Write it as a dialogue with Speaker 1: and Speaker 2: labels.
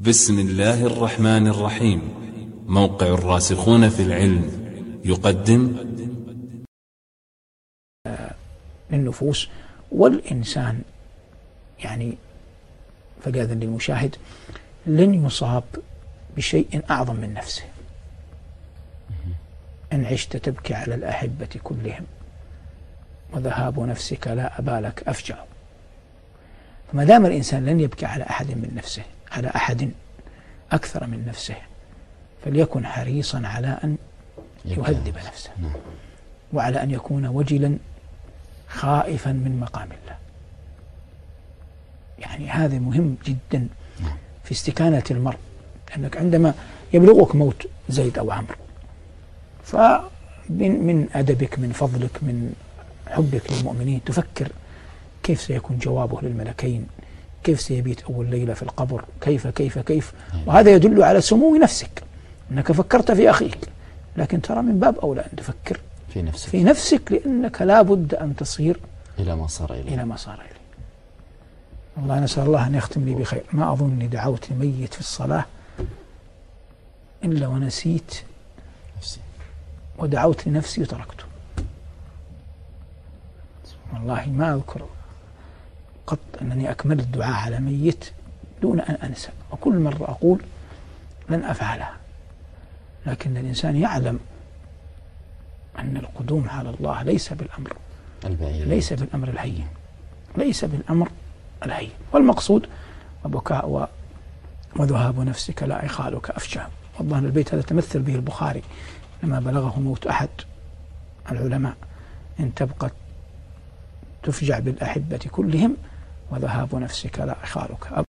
Speaker 1: بسم الله الرحمن الرحيم. موقع الراسخون في العلم يقدم
Speaker 2: للنفوس والإنسان، يعني فقاذا للمشاهد لن يصاب بشيء أعظم من نفسه. إن عشت تبكي على الأحبة كلهم وذهاب نفسك لا أبالك أفجع. فما دام الإنسان لن يبكي على أحد من نفسه، على أحد أكثر من نفسه، فليكن حريصا على أن يهذب نفسه، وعلى أن يكون وجلا خائفا من مقام الله. يعني هذا مهم جدا في استكانة المرء، أنك عندما يبلغك موت زيد أو عمرو، فمن أدبك، من فضلك، من حبك للمؤمنين تفكر كيف سيكون جوابه للملكين، كيف سيبيت أول ليلة في القبر، كيف. وهذا يدل على سمو نفسك، أنك فكرت في أخيك، لكن ترى من باب أولى أن تفكر في نفسك لأنك لا بد أن تصير إلى ما صار إليه. والله نسأل الله أن يختم لي بخير. ما أظنني دعوت ميت في الصلاة إلا ونسيت نفسي، ودعوت لنفسي وتركته. والله ما أذكر قط أنني أكملت الدعاء على ميت دون أن أنسى، وكل مرة أقول لن أفعلها. لكن الإنسان يعلم أن القدوم على الله ليس بالأمر الهين، ليس بالأمر الهين. والمقصود وبكاء وذهاب نفسك لا إخالك أفجع. والله البيت هذا تمثل به البخاري لما بلغه موت أحد العلماء: إن تبقى تفجع بالأحبة كلهم وذهاب نفسك لا إخالك